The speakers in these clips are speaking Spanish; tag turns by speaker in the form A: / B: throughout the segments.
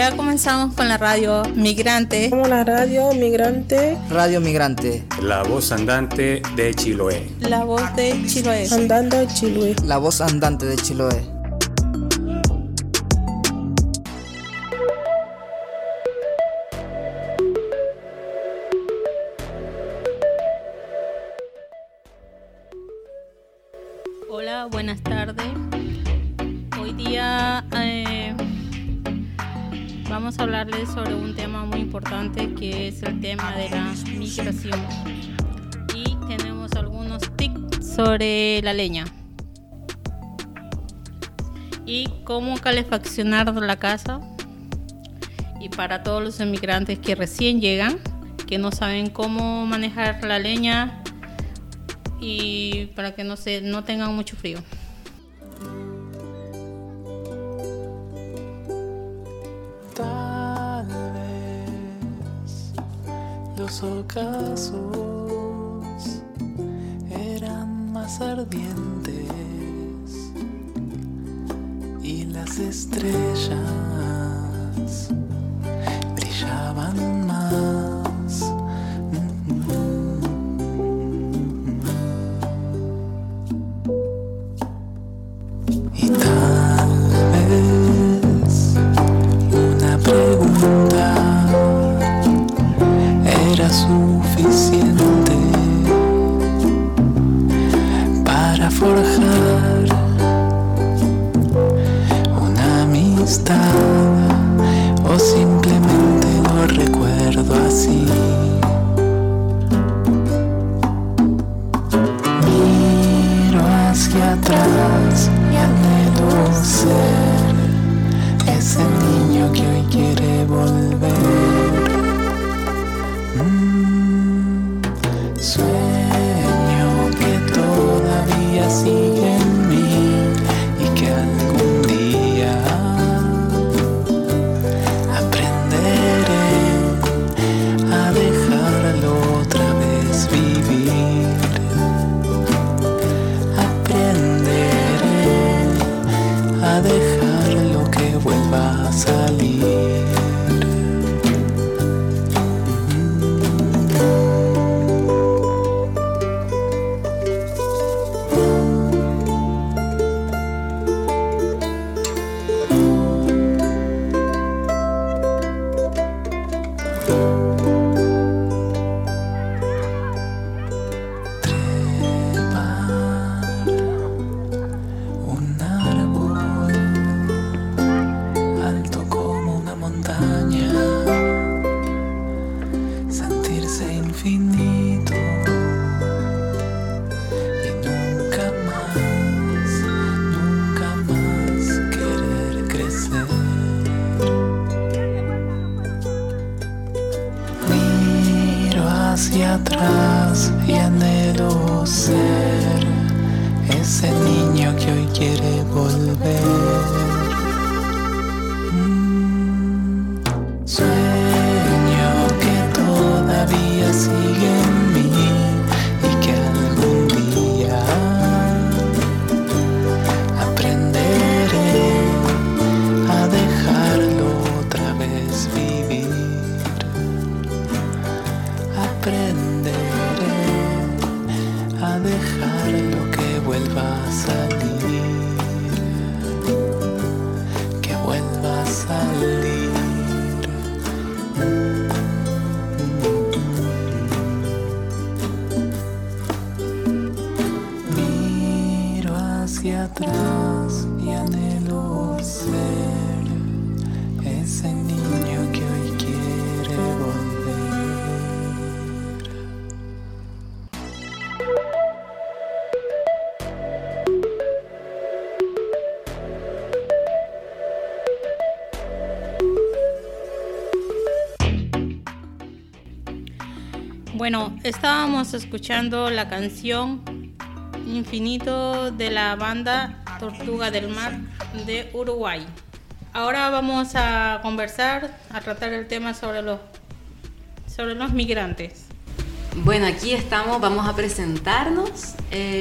A: Ya comenzamos con la radio migrante.
B: Como la radio migrante.
C: Radio migrante.
D: La voz andante de Chiloé.
A: La voz de Chiloé.
B: Andando a Chiloé.
C: La voz andante de Chiloé.
A: Hola, buenas tardes. Hoy día vamos a hablarles sobre un tema muy importante que es el tema de la migración. Y tenemos algunos tips sobre la leña y cómo calefaccionar la casa. Y para todos los inmigrantes que recién llegan, que no saben cómo manejar la leña, y para que no tengan mucho frío.
E: Tal vez los ocasos eran más ardientes y las estrellas brillaban más. Y tal vez una pregunta era suficiente para forjar una amistad, o simplemente lo recuerdo así. Miro hacia atrás y anhelo ser ese niño que hoy quiere volver. Sueño que todavía sigue en mí y que algún día aprenderé a dejarlo otra vez vivir. Aprenderé a dejarlo que vuelva a salir. Un árbol alto como una montaña, sentirse infinito y nunca más querer crecer. Miro hacia atrás y anhelo ser ese niño que hoy quiere volver. Sueño que todavía sigue en mí y que algún día aprenderé a dejarlo otra vez vivir. Aprenderé a dejarlo que vuelva a salir, que vuelva a salir. Miro hacia atrás y anhelo ser ese niño que hoy quiere volver.
A: Bueno, estábamos escuchando la canción Infinito de la banda Tortuga del Mar de Uruguay. Ahora vamos a conversar, a tratar el tema sobre los migrantes.
F: Bueno, aquí estamos, vamos a presentarnos.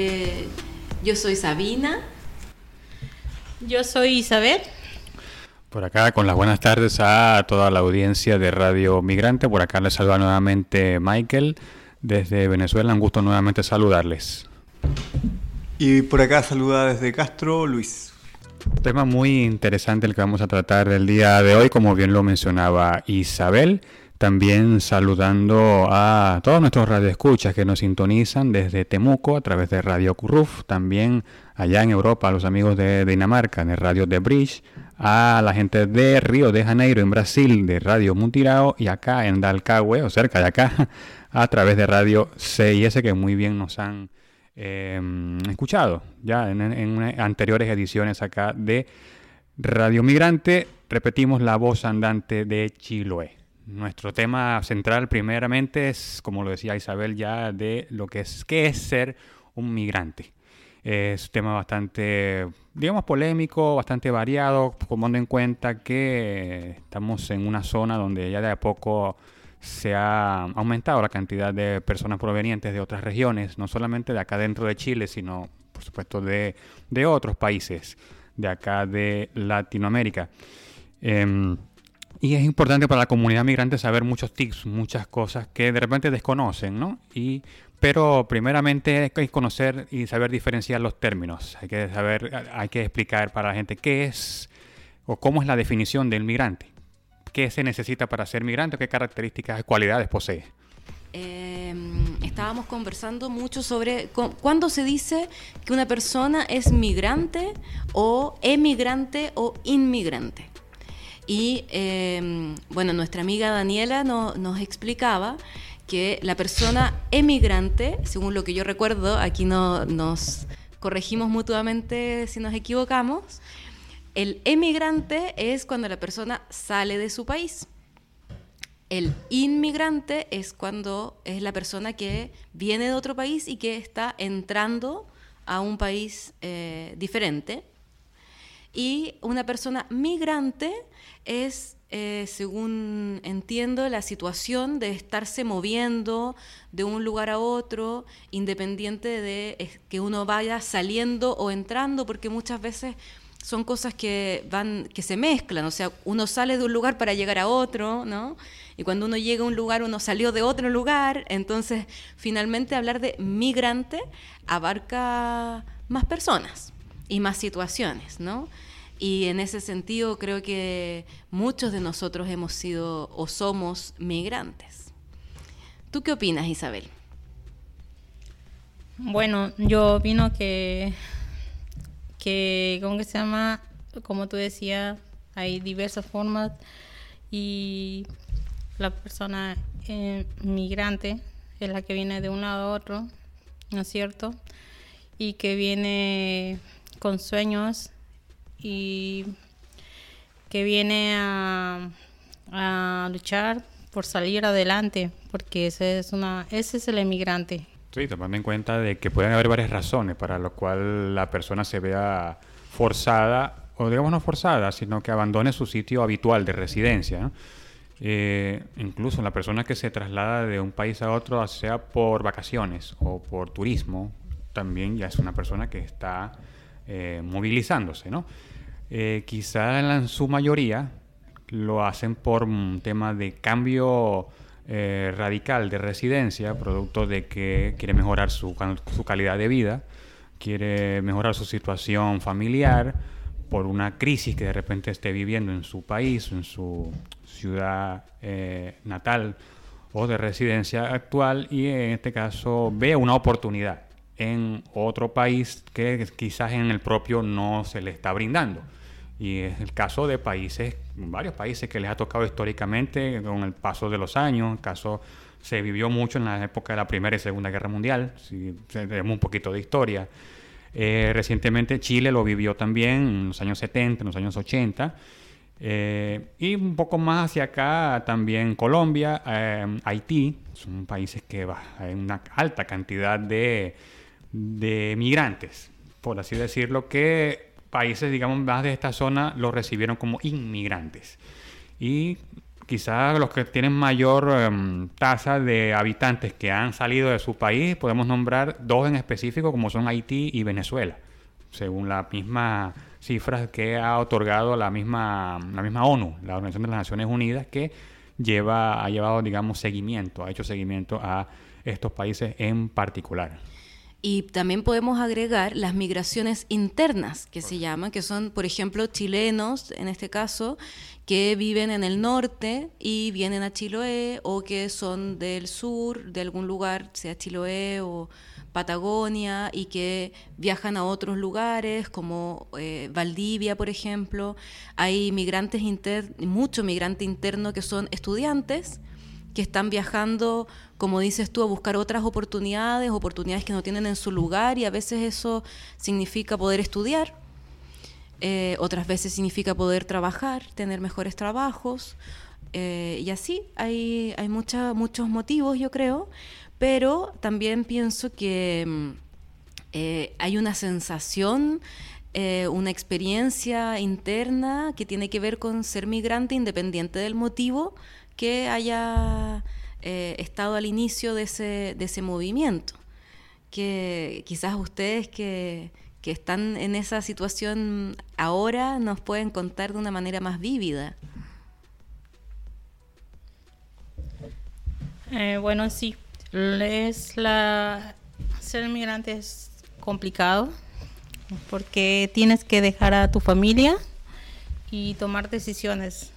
F: Yo soy Sabina.
A: Yo soy Isabel.
D: Por acá, con las buenas tardes a toda la audiencia de Radio Migrante. Por acá les saluda nuevamente Michael desde Venezuela. Un gusto nuevamente saludarles.
G: Y por acá saluda desde Castro, Luis.
D: Tema muy interesante el que vamos a tratar el día de hoy, como bien lo mencionaba Isabel. También saludando a todos nuestros radioescuchas que nos sintonizan desde Temuco a través de Radio Curruf, también allá en Europa a los amigos de Dinamarca de Radio The Bridge, a la gente de Río de Janeiro en Brasil de Radio Mutirao y acá en Dalcahue o cerca de acá a través de Radio CIS, que muy bien nos han escuchado ya en anteriores ediciones acá de Radio Migrante. Repetimos, la voz andante de Chiloé. Nuestro tema central primeramente es, como lo decía Isabel ya, de lo que es qué es ser un migrante. Es un tema bastante, digamos, polémico, bastante variado, tomando en cuenta que estamos en una zona donde ya de a poco se ha aumentado la cantidad de personas provenientes de otras regiones, no solamente de acá dentro de Chile, sino, por supuesto, de otros países de acá de Latinoamérica. Y es importante para la comunidad migrante saber muchos tips, muchas cosas que de repente desconocen, ¿no? Pero primeramente hay que conocer y saber diferenciar los términos. Hay que explicar para la gente qué es o cómo es la definición del migrante. ¿Qué se necesita para ser migrante? ¿Qué características y cualidades posee?
F: Estábamos conversando mucho sobre cuándo se dice que una persona es migrante o emigrante o inmigrante. Y bueno, nuestra amiga Daniela nos explicaba que la persona emigrante, según lo que yo recuerdo, aquí nos corregimos mutuamente si nos equivocamos, el emigrante es cuando la persona sale de su país. El inmigrante es cuando es la persona que viene de otro país y que está entrando a un país diferente. Y una persona migrante es, según entiendo, la situación de estarse moviendo de un lugar a otro, independiente de que uno vaya saliendo o entrando, porque muchas veces son cosas que se mezclan. O sea, uno sale de un lugar para llegar a otro, ¿no? Y cuando uno llega a un lugar, uno salió de otro lugar. Entonces, finalmente, hablar de migrante abarca más personas y más situaciones, ¿no? Y en ese sentido creo que muchos de nosotros hemos sido o somos migrantes. ¿Tú qué opinas, Isabel?
A: Bueno, yo opino que ¿cómo que se llama? Como tú decías, hay diversas formas y la persona migrante es la que viene de un lado a otro, ¿no es cierto? Y que viene con sueños y que viene a luchar por salir adelante, porque ese es el emigrante.
D: Sí, tomando en cuenta de que pueden haber varias razones para lo cual la persona se vea forzada, o digamos no forzada, sino que abandone su sitio habitual de residencia, ¿no? Incluso la persona que se traslada de un país a otro, sea por vacaciones o por turismo, también ya es una persona que está movilizándose, ¿no? Quizá en su mayoría lo hacen por un tema de cambio radical de residencia, producto de que quiere mejorar su calidad de vida, quiere mejorar su situación familiar por una crisis que de repente esté viviendo en su país, en su ciudad natal o de residencia actual, y en este caso ve una oportunidad en otro país que quizás en el propio no se le está brindando. Y es el caso de varios países que les ha tocado históricamente con el paso de los años. El caso se vivió mucho en la época de la Primera y Segunda Guerra Mundial, si tenemos un poquito de historia. Recientemente Chile lo vivió también en los años 70, en los años 80. Y un poco más hacia acá también Colombia, Haití. Son países que hay una alta cantidad de migrantes, por así decirlo, que países, digamos, más de esta zona los recibieron como inmigrantes. Y quizás los que tienen mayor tasa de habitantes que han salido de su país, podemos nombrar dos en específico, como son Haití y Venezuela, según la misma cifras que ha otorgado la misma ONU, la Organización de las Naciones Unidas, que ha llevado, digamos, ha hecho seguimiento a estos países en particular.
F: Y también podemos agregar las migraciones internas, que se llaman, que son, por ejemplo, chilenos, en este caso, que viven en el norte y vienen a Chiloé, o que son del sur, de algún lugar, sea Chiloé o Patagonia, y que viajan a otros lugares, como Valdivia, por ejemplo. Hay migrantes mucho migrante interno que son estudiantes, que están viajando, como dices tú, a buscar otras oportunidades que no tienen en su lugar, y a veces eso significa poder estudiar, otras veces significa poder trabajar, tener mejores trabajos, y así hay muchos motivos, yo creo, pero también pienso que hay una sensación, una experiencia interna que tiene que ver con ser migrante, independiente del motivo que haya estado al inicio de ese movimiento, que quizás ustedes que están en esa situación ahora nos pueden contar de una manera más vívida.
A: Bueno, sí, ser migrante es complicado porque tienes que dejar a tu familia y tomar decisiones.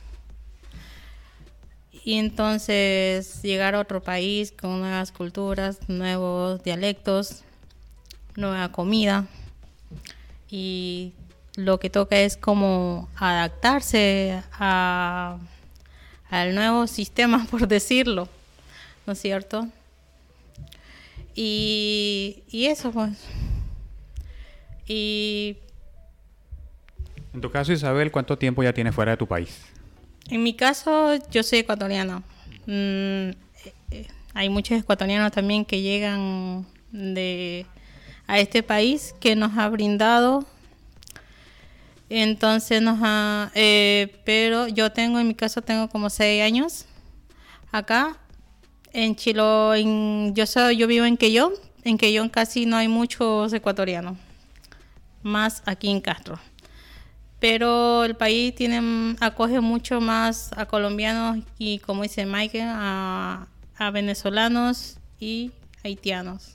A: Y entonces llegar a otro país con nuevas culturas, nuevos dialectos, nueva comida. Y lo que toca es como adaptarse al nuevo sistema, por decirlo, ¿no es cierto? Y eso, pues. Y
D: en tu caso, Isabel, ¿cuánto tiempo ya tienes fuera de tu país?
A: En mi caso, yo soy ecuatoriana. Hay muchos ecuatorianos también que llegan a este país, que nos ha brindado. Entonces pero yo en mi caso tengo como 6 años acá en Chiloé. Yo vivo en Quellón. En Quellón casi no hay muchos ecuatorianos, más aquí en Castro. Pero el país acoge mucho más a colombianos y, como dice Michael, a venezolanos y haitianos.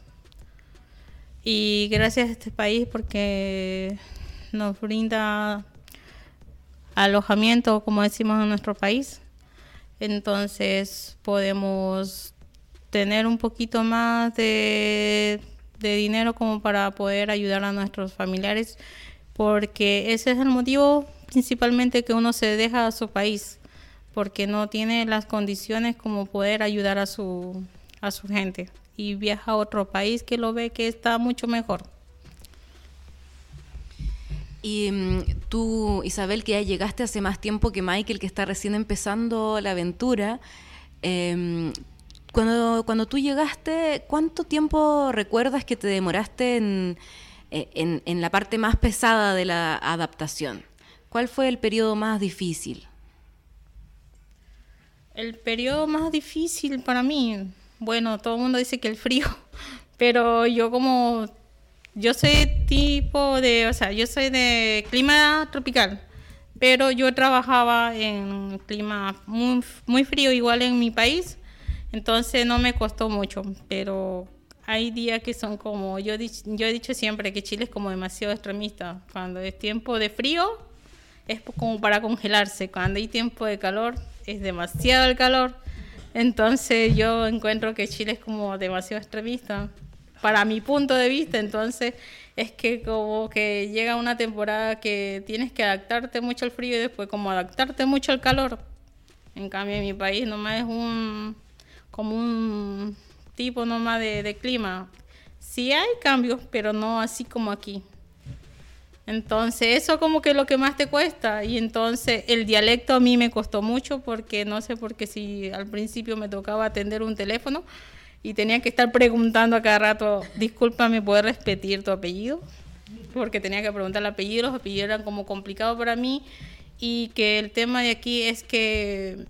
A: Y gracias a este país porque nos brinda alojamiento, como decimos en nuestro país. Entonces podemos tener un poquito más de dinero como para poder ayudar a nuestros familiares, porque ese es el motivo principalmente que uno se deja a su país, porque no tiene las condiciones como poder ayudar a su gente, y viaja a otro país que lo ve que está mucho mejor.
F: Y tú, Isabel, que ya llegaste hace más tiempo que Michael, que está recién empezando la aventura, cuando tú llegaste, ¿cuánto tiempo recuerdas que te demoraste en la parte más pesada de la adaptación? ¿Cuál fue el periodo más difícil?
A: El periodo más difícil para mí, bueno, todo el mundo dice que el frío, pero yo soy yo soy de clima tropical, pero yo trabajaba en clima muy, muy frío igual en mi país, entonces no me costó mucho, pero hay días que son como, yo he dicho siempre que Chile es como demasiado extremista. Cuando es tiempo de frío es como para congelarse, cuando hay tiempo de calor es demasiado el calor. Entonces yo encuentro que Chile es como demasiado extremista para mi punto de vista. Entonces es que como que llega una temporada que tienes que adaptarte mucho al frío y después como adaptarte mucho al calor. En cambio en mi país nomás es como un tipo nomás de clima. Sí hay cambios, pero no así como aquí. Entonces eso como que es lo que más te cuesta. Y entonces el dialecto a mí me costó mucho, porque no sé, porque si al principio me tocaba atender un teléfono y tenía que estar preguntando a cada rato, discúlpame, ¿puedes repetir tu apellido? Porque tenía que preguntar el apellido, los apellidos eran como complicados para mí. Y que el tema de aquí es que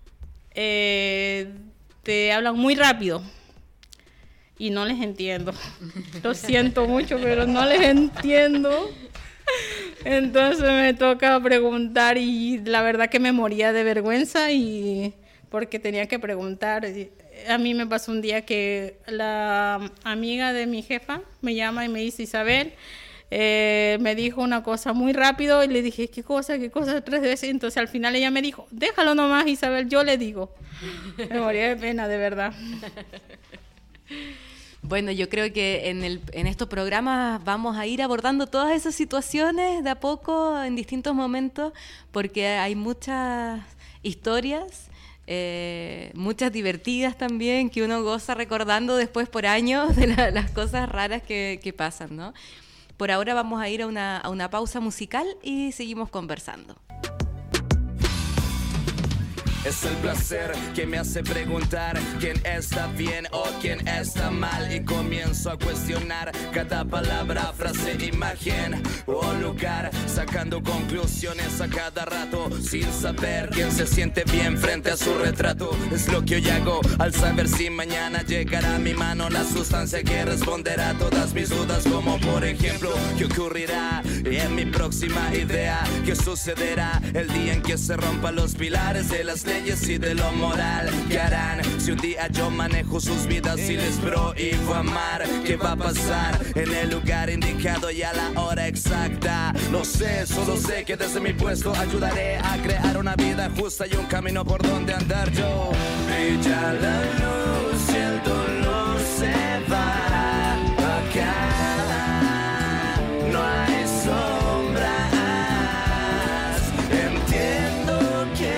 A: te hablan muy rápido y no les entiendo. Lo siento mucho, pero no les entiendo. Entonces me toca preguntar y la verdad que me moría de vergüenza y porque tenía que preguntar. A mí me pasó un día que la amiga de mi jefa me llama y me dice, Isabel, me dijo una cosa muy rápido y le dije, ¿qué cosa? 3 veces. Entonces al final ella me dijo, déjalo nomás, Isabel, yo le digo. Me moría de pena, de verdad.
F: Bueno, yo creo que en estos programas vamos a ir abordando todas esas situaciones de a poco, en distintos momentos, porque hay muchas historias, muchas divertidas también, que uno goza recordando después por años de las cosas raras que pasan, ¿no? Por ahora vamos a ir a una pausa musical y seguimos conversando.
H: Es el placer que me hace preguntar quién está bien o quién está mal, y comienzo a cuestionar cada palabra, frase, imagen o lugar, sacando conclusiones a cada rato sin saber quién se siente bien frente a su retrato. Es lo que hoy hago al saber si mañana llegará a mi mano la sustancia que responderá a todas mis dudas, como por ejemplo qué ocurrirá en mi próxima idea, qué sucederá el día en que se rompan los pilares de las leyes y de lo moral. ¿Qué harán si un día yo manejo sus vidas y les prohíbo amar? ¿Qué va a pasar en el lugar indicado y a la hora exacta? No sé, solo sé que desde mi puesto ayudaré a crear una vida justa y un camino por donde andar yo. Brilla la luz y el dolor se va acá. No hay sombras. Entiendo que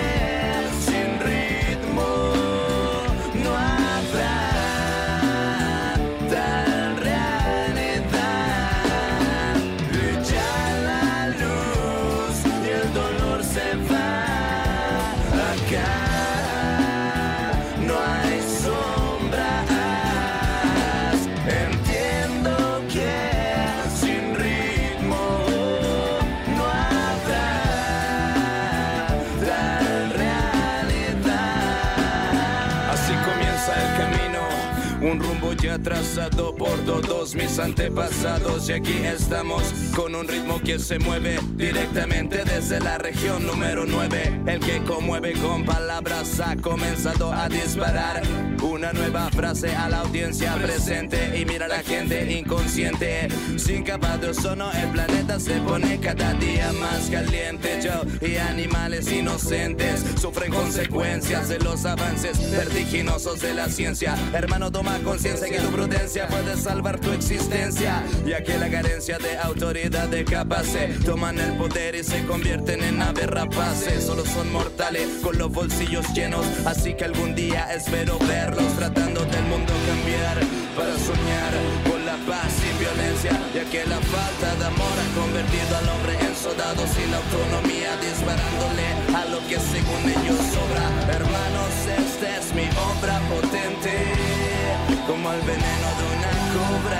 H: un rumbo ya trazado por todos mis antepasados, y aquí estamos con un ritmo que se mueve directamente desde la región número 9. El que conmueve con palabras ha comenzado a disparar una nueva frase a la audiencia presente, y mira a la gente inconsciente. Sin capas de ozono el planeta se pone cada día más caliente. Yo y animales inocentes sufren consecuencias de los avances vertiginosos de la ciencia. Hermano, toma conciencia que tu prudencia puede salvar tu existencia, ya que la carencia de autoridad de capaces toman el poder y se convierten en aves rapaces. Solo son mortales con los bolsillos llenos, así que algún día espero verlos tratando del mundo cambiar para soñar con la paz sin violencia, ya que la falta de amor ha convertido al hombre en soldado sin la autonomía, disparándole a lo que según ellos sobra. Hermanos, esta es mi obra potente, como el veneno de una cobra.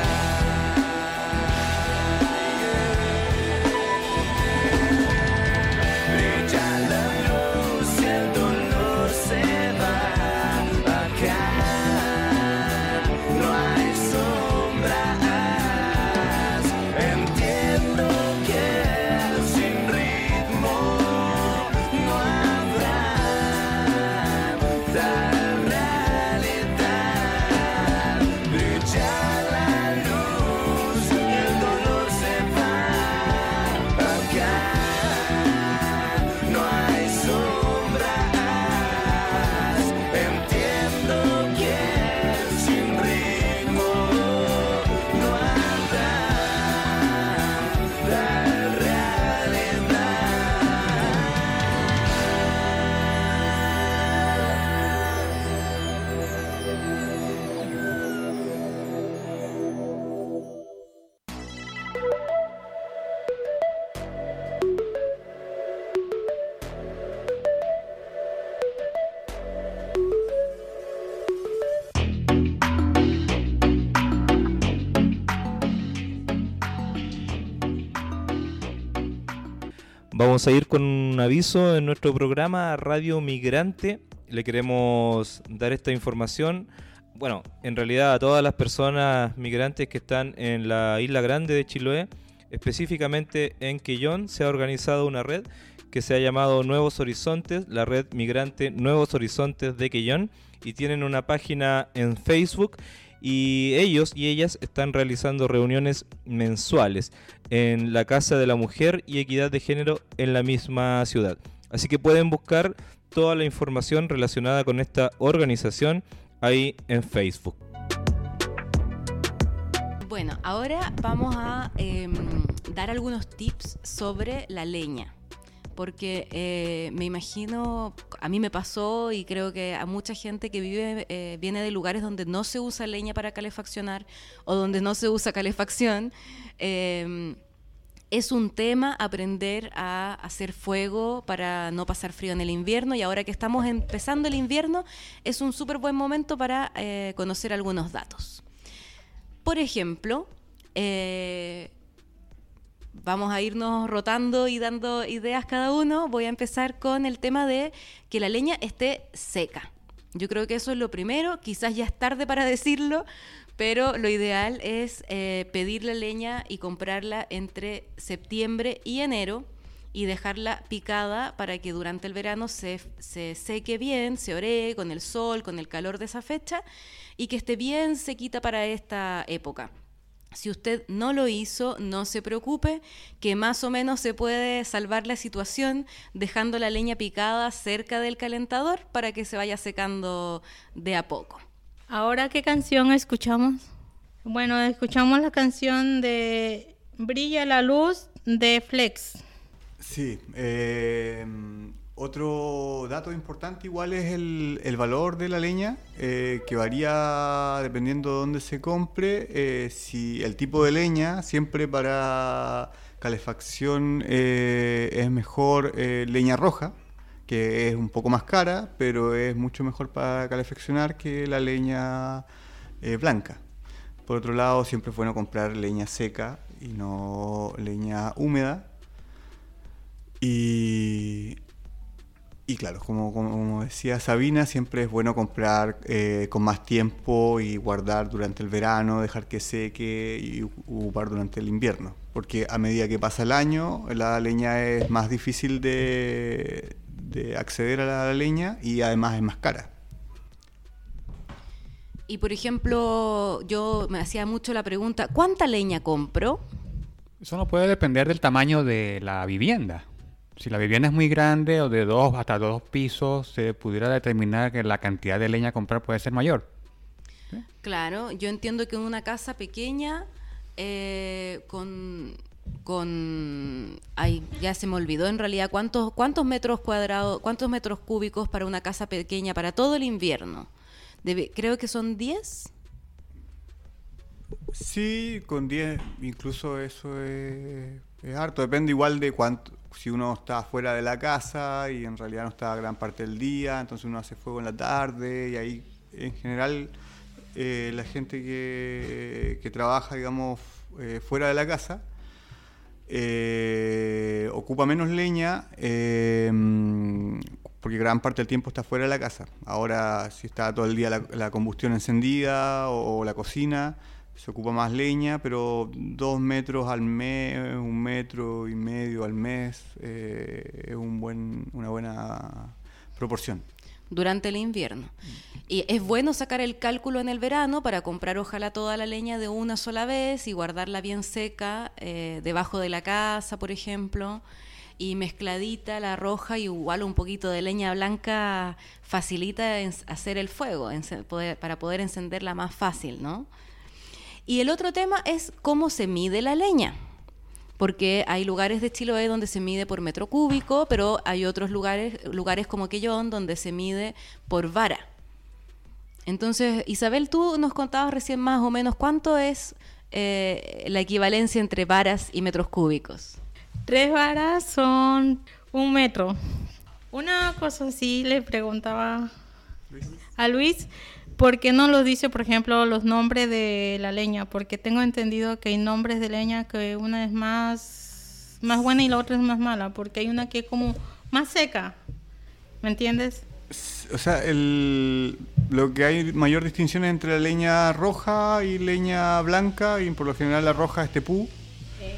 H: Brilla la luz y el dolor se va acá. No hay sombras. Entiendo que sin ritmo no habrá tal realidad. Brilla la luz y el dolor se va acá. No hay sombras. Entiendo que sin ritmo no habrá tal realidad.
I: Vamos a ir con un aviso en nuestro programa Radio Migrante. Le queremos dar esta información, bueno, en realidad a todas las personas migrantes que están en la Isla Grande de Chiloé, Específicamente en Quellón se ha organizado una red que se ha llamado Nuevos Horizontes, la red migrante Nuevos Horizontes de Quellón, y tienen una página en Facebook y ellos y ellas están realizando reuniones mensuales en la Casa de la Mujer y Equidad de Género en la misma ciudad. Así que pueden buscar toda la información relacionada con esta organización ahí en Facebook.
F: Bueno, ahora vamos a dar algunos tips sobre la leña. Porque me imagino, a mí me pasó y creo que a mucha gente que viene de lugares donde no se usa leña para calefaccionar o donde no se usa calefacción, es un tema aprender a hacer fuego para no pasar frío en el invierno, y ahora que estamos empezando el invierno es un súper buen momento para conocer algunos datos. Por ejemplo, vamos a irnos rotando y dando ideas cada uno. Voy a empezar con el tema de que la leña esté seca. Yo creo que eso es lo primero. Quizás ya es tarde para decirlo, pero lo ideal es pedir la leña y comprarla entre septiembre y enero y dejarla picada para que durante el verano se seque bien, se oree con el sol, con el calor de esa fecha, y que esté bien sequita para esta época. Si usted no lo hizo, no se preocupe, que más o menos se puede salvar la situación dejando la leña picada cerca del calentador para que se vaya secando de a poco.
A: ¿Ahora qué canción escuchamos? Bueno, escuchamos la canción de Brilla la Luz de Flex.
G: Sí, otro dato importante igual es el valor de la leña, que varía dependiendo de dónde se compre. Si el tipo de leña, siempre para calefacción es mejor leña roja, que es un poco más cara, pero es mucho mejor para calefaccionar que la leña blanca. Por otro lado, siempre es bueno comprar leña seca y no leña húmeda. Y claro, como decía Sabina, siempre es bueno comprar con más tiempo y guardar durante el verano, dejar que seque y ocupar durante el invierno. Porque a medida que pasa el año, la leña es más difícil de acceder a la leña y además es más cara.
F: Y por ejemplo, yo me hacía mucho la pregunta, ¿cuánta leña compro?
D: Eso no puede depender del tamaño de la vivienda. Si la vivienda es muy grande o de 2 hasta 2 pisos, se pudiera determinar que la cantidad de leña a comprar puede ser mayor. ¿Sí?
F: Claro, yo entiendo que en una casa pequeña, ay, ya se me olvidó en realidad cuántos metros cuadrados, cuántos metros cúbicos para una casa pequeña para todo el invierno. Creo que son 10.
G: Sí, con 10 incluso eso es harto. Depende igual de cuánto. Si uno está fuera de la casa y en realidad no está gran parte del día, entonces uno hace fuego en la tarde y ahí en general la gente que trabaja, digamos, fuera de la casa ocupa menos leña porque gran parte del tiempo está fuera de la casa. Ahora, si está todo el día la combustión encendida o la cocina, se ocupa más leña, pero 2 metros al mes, 1,5 metros al mes es una buena proporción.
F: Durante el invierno. Y es bueno sacar el cálculo en el verano para comprar ojalá toda la leña de una sola vez y guardarla bien seca debajo de la casa, por ejemplo, y mezcladita la roja y igual un poquito de leña blanca facilita hacer el fuego para poder encenderla más fácil, ¿no? Y el otro tema es cómo se mide la leña, porque hay lugares de Chiloé donde se mide por metro cúbico, pero hay otros lugares como Quellón donde se mide por vara. Entonces, Isabel, tú nos contabas recién más o menos cuánto es la equivalencia entre varas y metros cúbicos.
A: 3 varas son 1 metro. Una cosa así le preguntaba a Luis, ¿por qué no lo dice, por ejemplo, los nombres de la leña? Porque tengo entendido que hay nombres de leña que una es más buena y la otra es más mala, porque hay una que es como más seca, ¿me entiendes?
G: O sea, lo que hay mayor distinción es entre la leña roja y leña blanca, y por lo general la roja es tepú.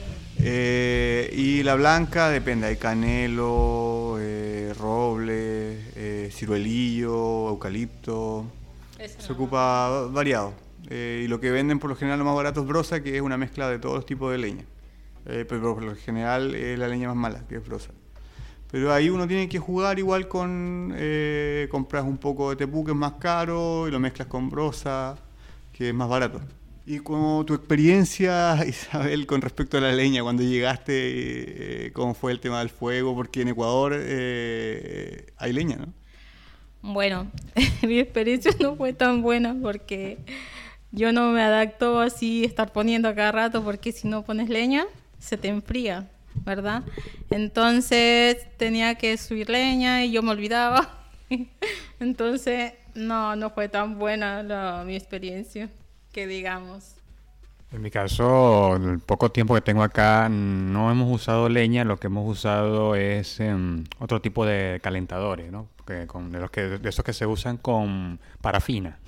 G: Y la blanca depende, hay canelo, roble, ciruelillo, eucalipto. Se ocupa variado. Y lo que venden por lo general lo más barato es brosa, que es una mezcla de todos los tipos de leña. Pero por lo general es la leña más mala, que es brosa. Pero ahí uno tiene que jugar igual con... compras un poco de tepú, que es más caro, y lo mezclas con brosa, que es más barato. Y como tu experiencia, Isabel, con respecto a la leña, cuando llegaste, ¿cómo fue el tema del fuego? Porque en Ecuador hay leña, ¿no?
A: Bueno, mi experiencia no fue tan buena porque yo no me adapto así estar poniendo a cada rato, porque si no pones leña se te enfría, ¿verdad? Entonces tenía que subir leña y yo me olvidaba. Entonces no fue tan buena mi experiencia, que digamos.
D: En mi caso, el poco tiempo que tengo acá, no hemos usado leña, lo que hemos usado es otro tipo de calentadores, ¿no? De esos que se usan con parafina.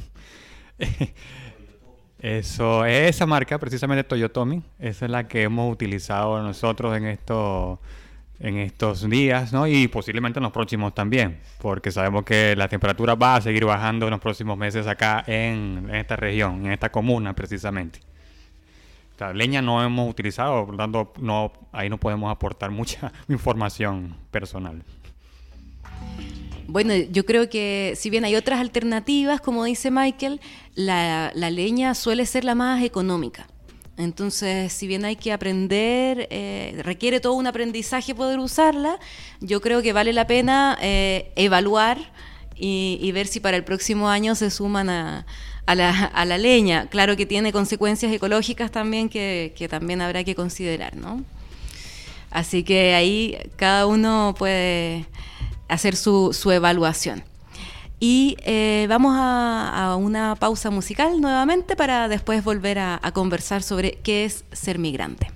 D: Esa marca, precisamente Toyotomi, esa es la que hemos utilizado nosotros en estos días, ¿no? Y posiblemente en los próximos también, porque sabemos que la temperatura va a seguir bajando en los próximos meses acá en esta región, en esta comuna precisamente. La leña no hemos utilizado, por lo tanto ahí no podemos aportar mucha información personal.
F: Bueno, yo creo que si bien hay otras alternativas, como dice Michael, la leña suele ser la más económica. Entonces, si bien hay que aprender, requiere todo un aprendizaje poder usarla, yo creo que vale la pena evaluar y ver si para el próximo año se suman a la leña. Claro que tiene consecuencias ecológicas también que también habrá que considerar, ¿no? Así que ahí cada uno puede hacer su evaluación. Y vamos a una pausa musical nuevamente para después volver a conversar sobre qué es ser migrante.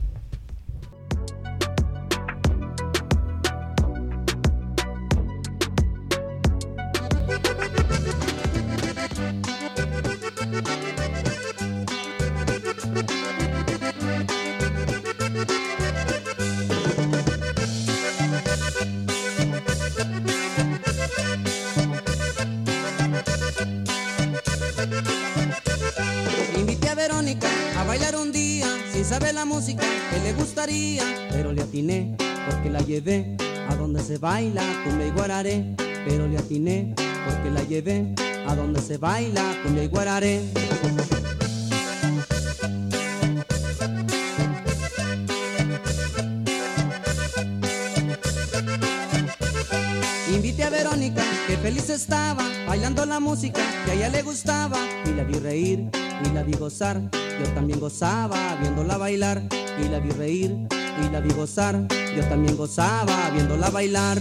J: Invité a Verónica a bailar un día sin saber la música que le gustaría, pero le atiné porque la llevé a donde se baila cumbia y guararé, pero le atiné porque la llevé a donde se baila cumbia y guararé. Invité a Verónica, que feliz estaba, bailando la música que a ella le gustaba. Y la vi reír, y la vi gozar, yo también gozaba viéndola bailar. Y la vi reír, y la vi gozar, yo también gozaba viéndola bailar.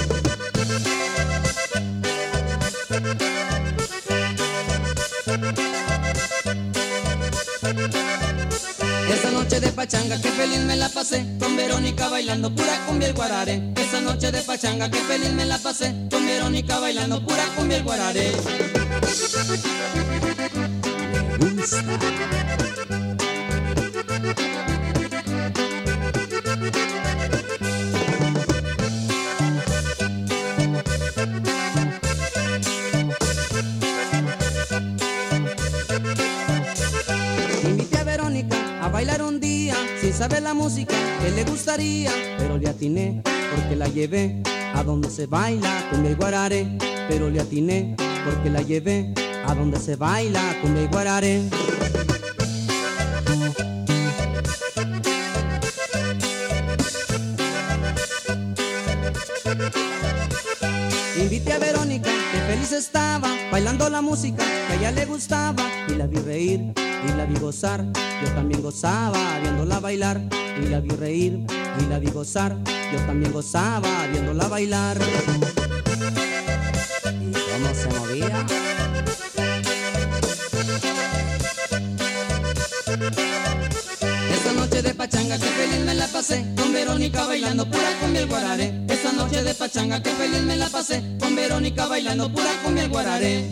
J: Esa noche de pachanga que feliz me la pasé, con Verónica bailando pura cumbia el guararé. Esa noche de pachanga que feliz me la pasé, con Verónica bailando pura cumbia el guararé. Me gusta. Invité a Verónica a bailar un día sin saber la música que le gustaría, pero le atiné porque la llevé a donde se baila cumbia y guararé, pero le atiné porque la llevé a donde se baila cumbia y guararé. Invité a Verónica, que feliz estaba, bailando la música que a ella le gustaba. Y la vi reír, y la vi gozar, yo también gozaba viéndola bailar. Y la vi reír, y la vi gozar, yo también gozaba viéndola bailar. ¿Y cómo se movía? Esta noche de pachanga que feliz me la pasé, con Verónica bailando pura cumbia el guararé. Esta noche de pachanga que feliz me la pasé, con Verónica bailando pura cumbia el guararé.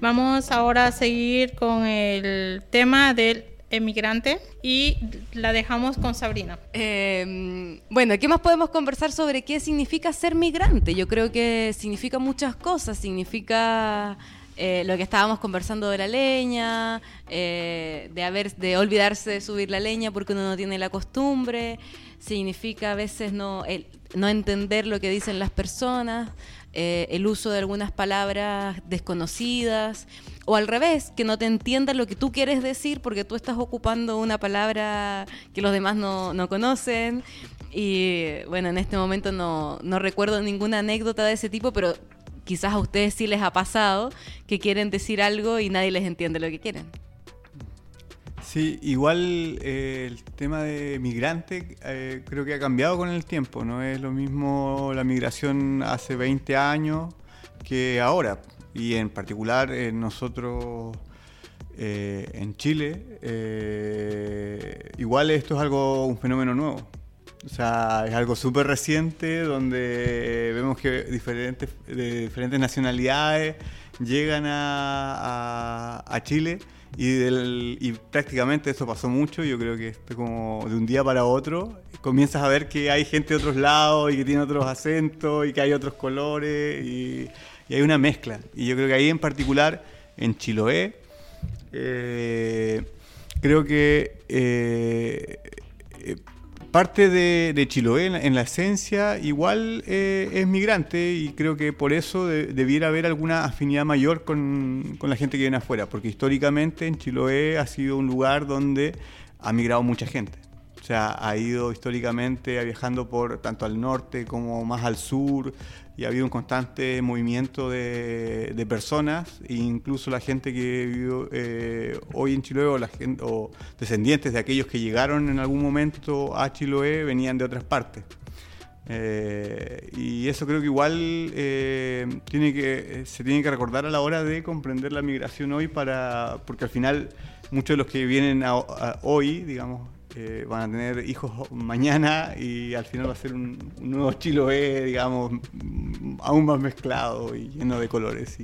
A: Vamos ahora a seguir con el tema del emigrante y la dejamos con Sabrina.
F: Bueno, ¿qué más podemos conversar sobre qué significa ser migrante? Yo creo que significa muchas cosas. Significa lo que estábamos conversando de la leña, de olvidarse de subir la leña porque uno no tiene la costumbre. Significa a veces no entender lo que dicen las personas, el uso de algunas palabras desconocidas, o al revés, que no te entiendan lo que tú quieres decir porque tú estás ocupando una palabra que los demás no conocen. Y bueno, en este momento no recuerdo ninguna anécdota de ese tipo, pero quizás a ustedes sí les ha pasado que quieren decir algo y nadie les entiende lo que quieren.
G: Sí, igual el tema de migrante creo que ha cambiado con el tiempo. No es lo mismo la migración hace 20 años que ahora. Y en particular nosotros en Chile, igual esto es un fenómeno nuevo. O sea, es algo súper reciente donde vemos que de diferentes nacionalidades llegan a Chile. Y prácticamente eso pasó mucho. Yo creo que como de un día para otro comienzas a ver que hay gente de otros lados y que tiene otros acentos y que hay otros colores y hay una mezcla. Y yo creo que ahí en particular en Chiloé creo que parte de Chiloé en la esencia igual es migrante, y creo que por eso debiera haber alguna afinidad mayor con la gente que viene afuera, porque históricamente en Chiloé ha sido un lugar donde ha migrado mucha gente. O sea, ha ido históricamente viajando por tanto al norte como más al sur, y ha habido un constante movimiento de personas, e incluso la gente que vive hoy en Chiloé o descendientes de aquellos que llegaron en algún momento a Chiloé venían de otras partes. Y eso creo que igual se tiene que recordar a la hora de comprender la migración hoy, porque al final muchos de los que vienen hoy, digamos, van a tener hijos mañana, y al final va a ser un nuevo Chiloé, digamos, aún más mezclado y lleno de colores.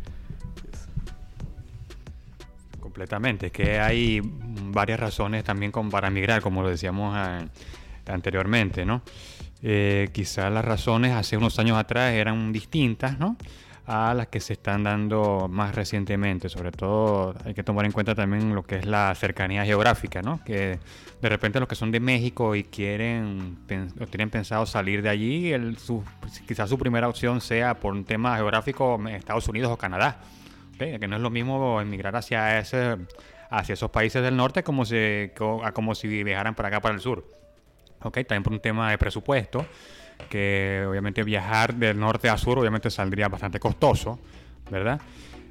D: Completamente, es que hay varias razones también para migrar, como lo decíamos anteriormente, ¿no? Quizás las razones hace unos años atrás eran distintas, ¿no?, a las que se están dando más recientemente. Sobre todo hay que tomar en cuenta también lo que es la cercanía geográfica, ¿no? Que de repente los que son de México y tienen pensado salir de allí, quizás su primera opción sea por un tema geográfico Estados Unidos o Canadá, ¿okay? Que no es lo mismo emigrar hacia esos países del norte como si viajaran para acá, para el sur. ¿Okay? También por un tema de presupuesto, que obviamente viajar del norte a sur obviamente saldría bastante costoso, ¿verdad?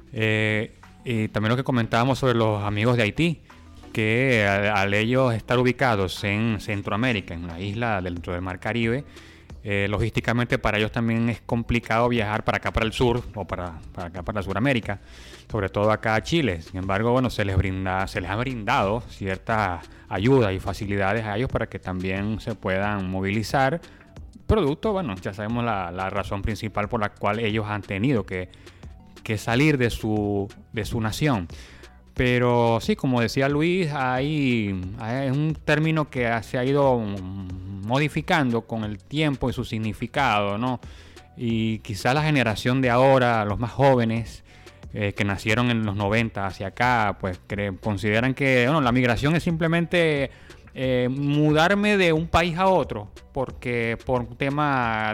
D: Y también lo que comentábamos sobre los amigos de Haití, que al ellos estar ubicados en Centroamérica, en una isla dentro del Mar Caribe, logísticamente para ellos también es complicado viajar para acá, para el sur, o para acá, para Sudamérica, sobre todo acá a Chile. Sin embargo, bueno, se les ha brindado cierta ayuda y facilidades a ellos para que también se puedan movilizar. Producto, bueno, ya sabemos la razón principal por la cual ellos han tenido que salir de su nación. Pero sí, como decía Luis, hay un término que se ha ido modificando con el tiempo y su significado, ¿no? Y quizá la generación de ahora, los más jóvenes, que nacieron en los 90 hacia acá, pues consideran que la migración es simplemente mudarme de un país a otro, porque por un tema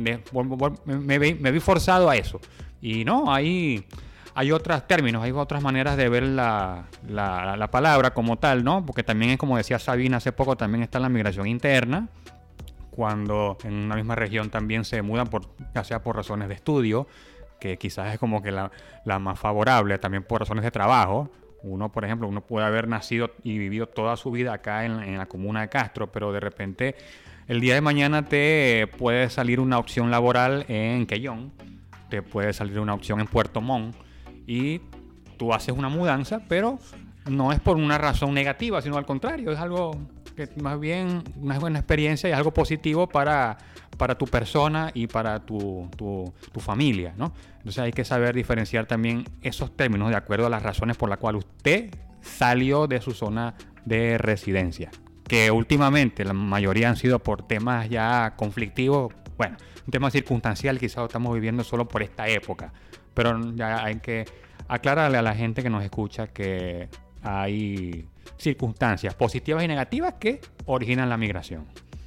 D: me vi forzado a eso. Y no, hay otros términos, hay otras maneras de ver la palabra como tal, ¿no? Porque también es, como decía Sabina hace poco, también está la migración interna, cuando en una misma región también se mudan ya sea por razones de estudio, que quizás es como que la más favorable, también por razones de trabajo. Por ejemplo, uno puede haber nacido y vivido toda su vida acá en la comuna de Castro, pero de repente el día de mañana te puede salir una opción laboral en Quellón, te puede salir una opción en Puerto Montt, y tú haces una mudanza, pero no es por una razón negativa, sino al contrario, es algo que más bien una buena experiencia y algo positivo para tu persona y para tu familia, ¿no? Entonces hay que saber diferenciar también esos términos de acuerdo a las razones por las cuales usted salió de su zona de residencia, que últimamente la mayoría han sido por temas ya conflictivos. Bueno, un tema circunstancial, quizás lo estamos viviendo solo por esta época, pero ya hay que aclararle a la gente que nos escucha que hay circunstancias positivas y negativas que originan la migración.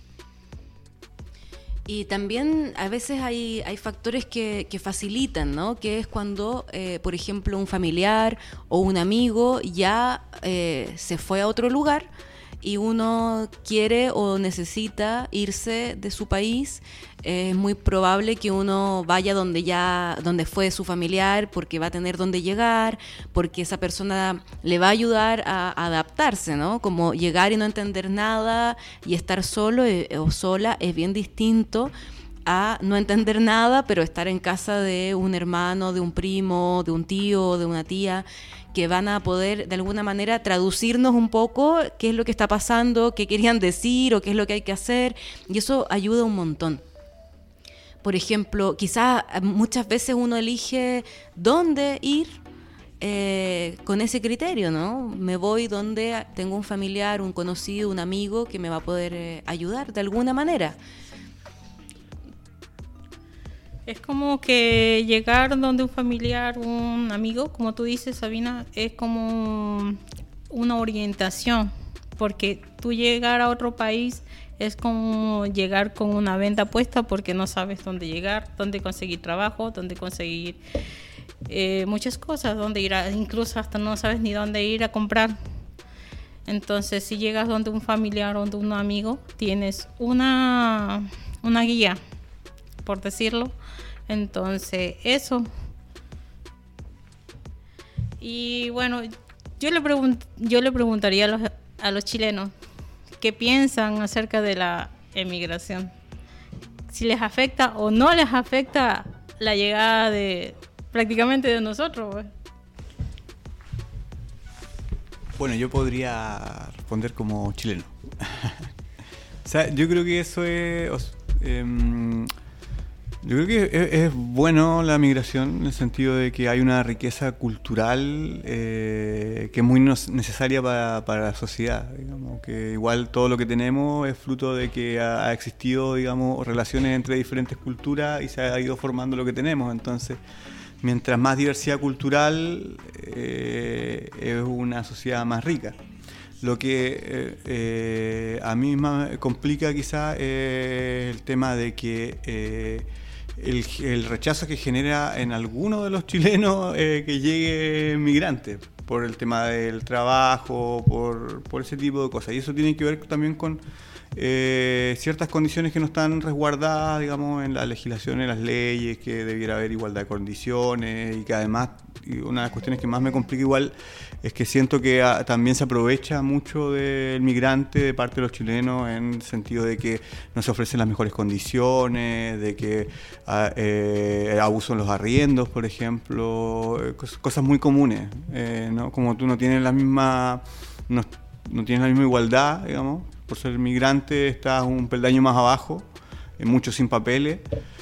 F: Y también a veces hay factores que facilitan, ¿no? Que es cuando, por ejemplo, un familiar o un amigo ya se fue a otro lugar y uno quiere o necesita irse de su país. Es muy probable que uno vaya donde fue su familiar, porque va a tener donde llegar, porque esa persona le va a ayudar a adaptarse, ¿no? Como llegar y no entender nada y estar solo o sola es bien distinto a no entender nada, pero estar en casa de un hermano, de un primo, de un tío, de una tía, que van a poder de alguna manera traducirnos un poco qué es lo que está pasando, qué querían decir o qué es lo que hay que hacer, y eso ayuda un montón. Por ejemplo, quizás muchas veces uno elige dónde ir con ese criterio, ¿no? Me voy donde tengo un familiar, un conocido, un amigo que me va a poder ayudar de alguna manera.
A: Es como que llegar donde un familiar, un amigo, como tú dices, Sabina, es como una orientación, porque tú llegar a otro país es como llegar con una venda puesta porque no sabes dónde llegar, dónde conseguir trabajo, dónde conseguir muchas cosas, dónde ir incluso hasta no sabes ni dónde ir a comprar. Entonces, si llegas donde un familiar o donde un amigo, tienes una guía, por decirlo. Entonces, eso. Y bueno, yo le preguntaría a los chilenos qué piensan acerca de la emigración. Si les afecta o no les afecta la llegada prácticamente de nosotros, pues.
G: Bueno, yo podría responder como chileno. O sea, yo creo que eso es... yo creo que es bueno la migración en el sentido de que hay una riqueza cultural que es muy necesaria para la sociedad. Digamos, que igual todo lo que tenemos es fruto de que ha existido, digamos, relaciones entre diferentes culturas y se ha ido formando lo que tenemos. Entonces, mientras más diversidad cultural, es una sociedad más rica. Lo que a mí más me complica quizás es el tema de que el rechazo que genera en algunos de los chilenos que llegue migrante por el tema del trabajo, por ese tipo de cosas. Y eso tiene que ver también con ciertas condiciones que no están resguardadas, digamos, en la legislación, en las leyes, que debiera haber igualdad de condiciones y que además, una de las cuestiones que más me complica igual es que siento que también se aprovecha mucho del migrante de parte de los chilenos en el sentido de que no se ofrecen las mejores condiciones, de que abuso en los arriendos, por ejemplo, cosas muy comunes, ¿no? Como tú no tienes la misma igualdad, digamos, por ser migrante estás un peldaño más abajo, muchos sin papeles,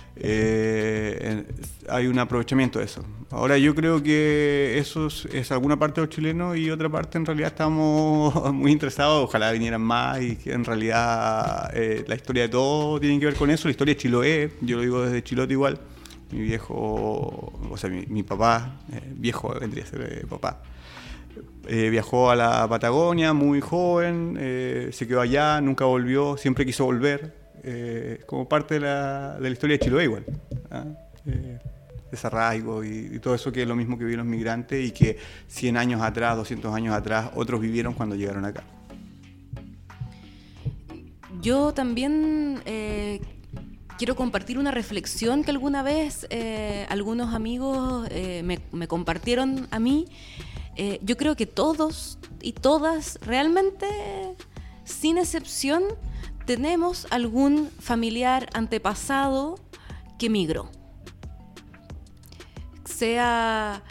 G: hay un aprovechamiento de eso. Ahora yo creo que eso es alguna parte de los chilenos y otra parte en realidad estamos muy interesados, ojalá vinieran más y que en realidad la historia de todo tiene que ver con eso, la historia de Chiloé, yo lo digo desde Chilote igual, mi viejo, o sea mi papá, viejo vendría a ser papá, viajó a la Patagonia muy joven, se quedó allá, nunca volvió, siempre quiso volver, como parte de la historia de Chiloé igual, desarraigo y todo eso, que es lo mismo que vivieron los migrantes y que 100 años atrás, 200 años atrás, otros vivieron cuando llegaron acá.
F: Yo también quiero compartir una reflexión que alguna vez algunos amigos me compartieron a mí. Yo creo que todos y todas, realmente, sin excepción, tenemos algún familiar antepasado que migró. Sea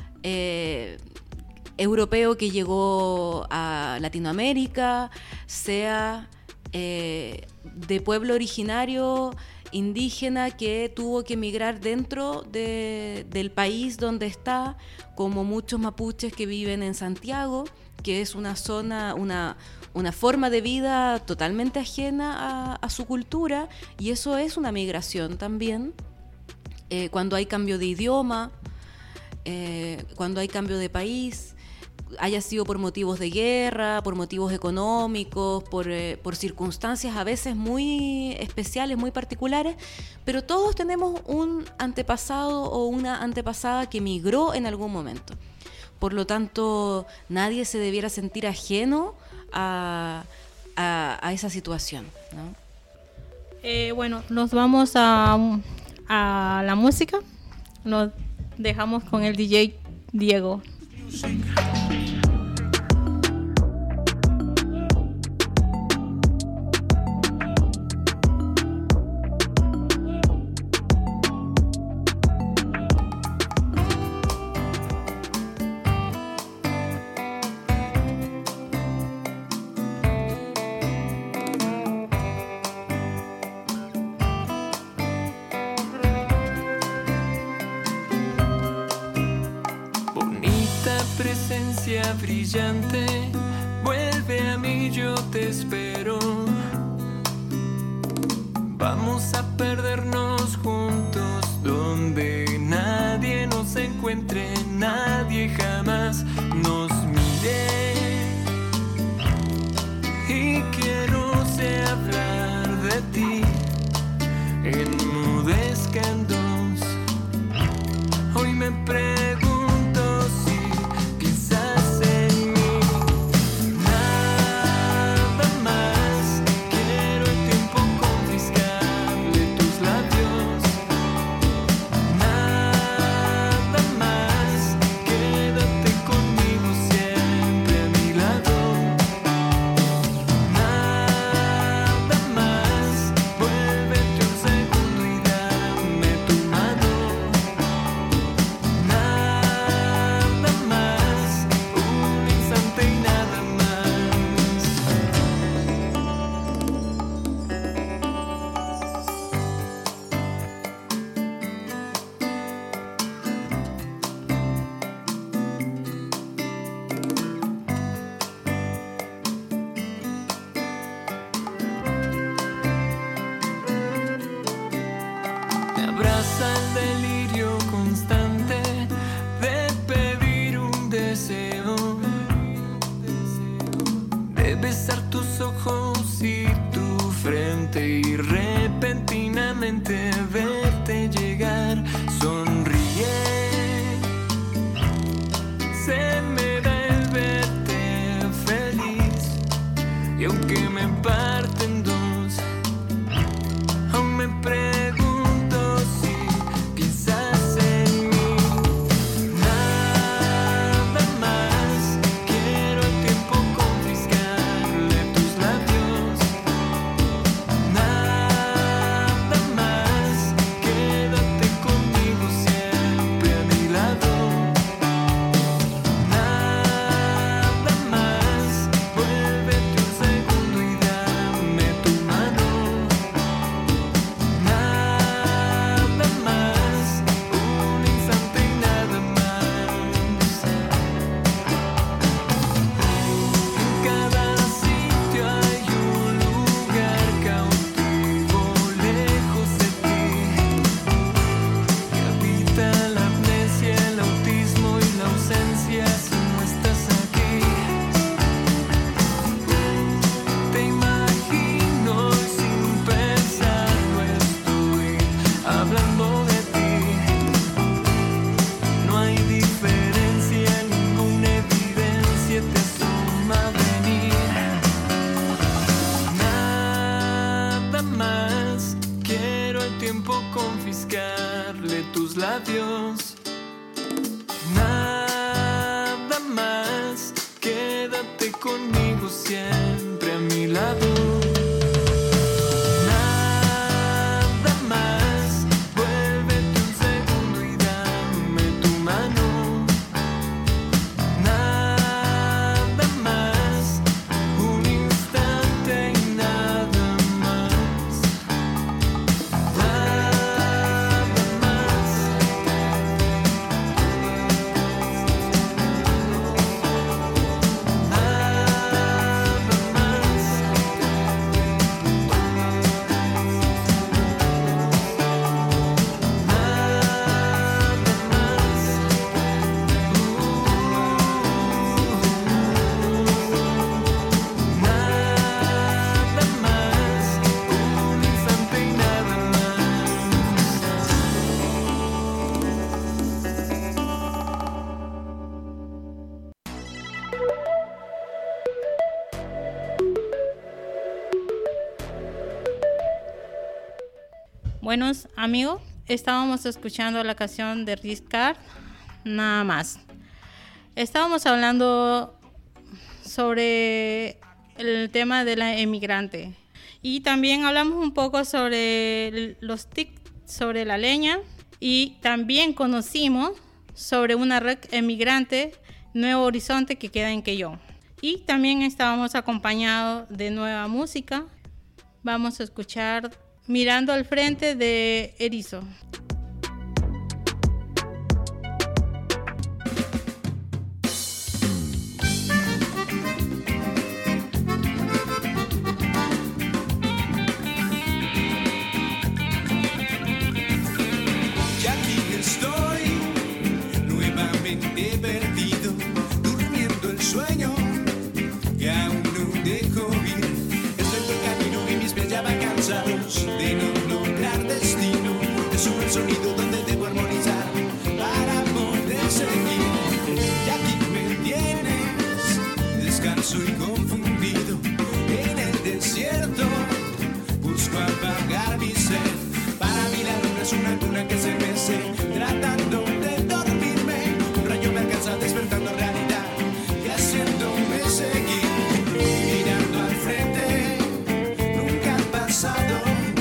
F: europeo que llegó a Latinoamérica, sea de pueblo originario indígena que tuvo que emigrar dentro del país donde está, como muchos mapuches que viven en Santiago, que es una zona, una forma de vida totalmente ajena a su cultura, y eso es una migración también. Cuando hay cambio de idioma, cuando hay cambio de país, haya sido por motivos de guerra, por motivos económicos, por circunstancias a veces muy especiales, muy particulares, pero todos tenemos un antepasado o una antepasada que migró en algún momento. Por lo tanto, nadie se debiera sentir ajeno a esa situación, ¿no?
A: Bueno, nos vamos a la música. Nos dejamos con el DJ Diego.
E: Brillante, vuelve a mí, yo te espero. Vamos a perdernos juntos donde nadie nos encuentre, nadie jamás nos mire. Y quiero hablar de ti, enmudezcan dos. Hoy me pregunto verte llegar, sonríe, se me da el verte feliz, y aunque me parten dos, aún me pregunto si piensas en mí. Nada más, quiero el tiempo confiscarle tus labios. Confiscarle tus labios. Nada más, quédate conmigo siempre a mi lado. Nada más, vuélvete un segundo y dame tu mano. Nada más, un instante y nada
A: Buenos amigos, estábamos escuchando la canción de Riscar, nada más. Estábamos hablando sobre el tema de la emigrante y también hablamos un poco sobre los TIC, sobre la leña, y también conocimos sobre una red emigrante Nuevo Horizonte que queda en Quellón. Y también estábamos acompañados de nueva música. Vamos a escuchar Mirando al Frente de Erizo.
K: De no lograr destino, es un sonido donde debo armonizar para poder seguir. Y aquí me tienes, descanso y confundido en el desierto. Busco apagar mi sed. Para mí la luna es una cuna que se mece, tratando de dormirme. Un rayo me alcanza despertando realidad y haciéndome seguir. Mirando al frente, nunca al pasado.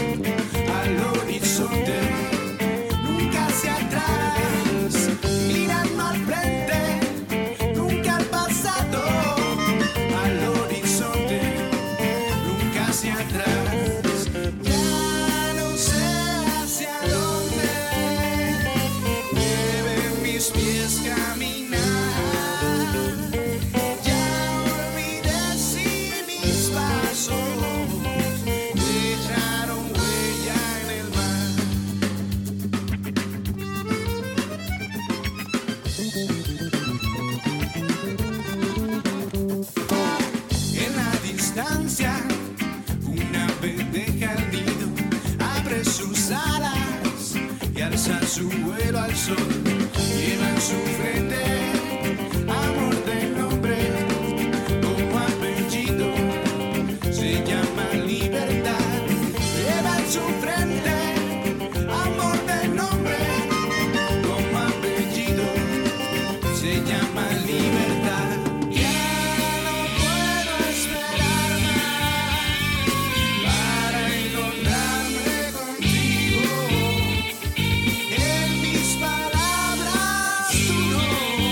K: Su vuelo al sol, lleva en su frente amor del nombre, como apellido se llama libertad. Lleva en su frente amor del nombre, como apellido se llama libertad. Ya no puedo esperar más para encontrarme contigo. En mis palabras tu nombre.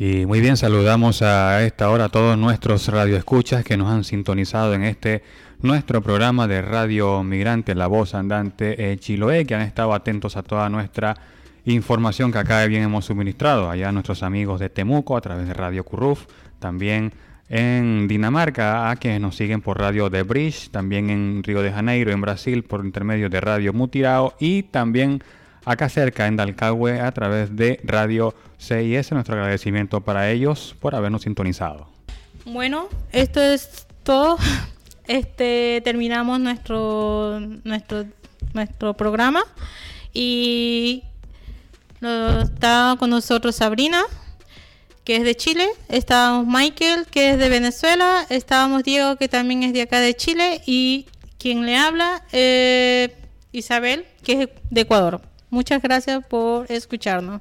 D: Y muy bien, saludamos a esta hora a todos nuestros radioescuchas que nos han sintonizado en nuestro programa de Radio Migrante, La Voz Andante Chiloé, que han estado atentos a toda nuestra información que acá bien hemos suministrado. Allá nuestros amigos de Temuco a través de Radio Curruf, también en Dinamarca, a quienes nos siguen por Radio The Bridge, también en Río de Janeiro, en Brasil, por intermedio de Radio Mutirao, y también acá cerca en Dalcahue a través de Radio CIS. Nuestro agradecimiento para ellos por habernos sintonizado.
A: Bueno, esto es todo. Terminamos nuestro programa y está con nosotros Sabrina, que es de Chile, estábamos Michael, que es de Venezuela, estábamos Diego, que también es de acá de Chile, y quien le habla, Isabel, que es de Ecuador. Muchas gracias por escucharnos.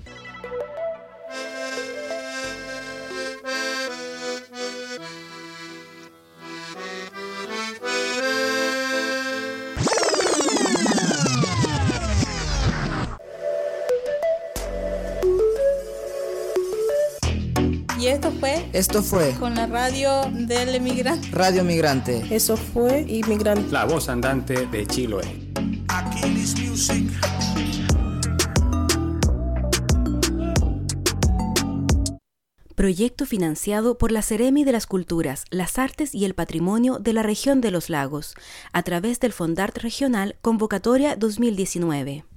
B: Y esto fue
A: con la radio del emigrante.
C: Radio Migrante.
B: Eso fue Inmigrante.
D: La Voz Andante de Chiloé.
K: Achilles Music.
F: Proyecto financiado por la Seremi de las Culturas, las Artes y el Patrimonio de la Región de los Lagos, a través del Fondart Regional Convocatoria 2019.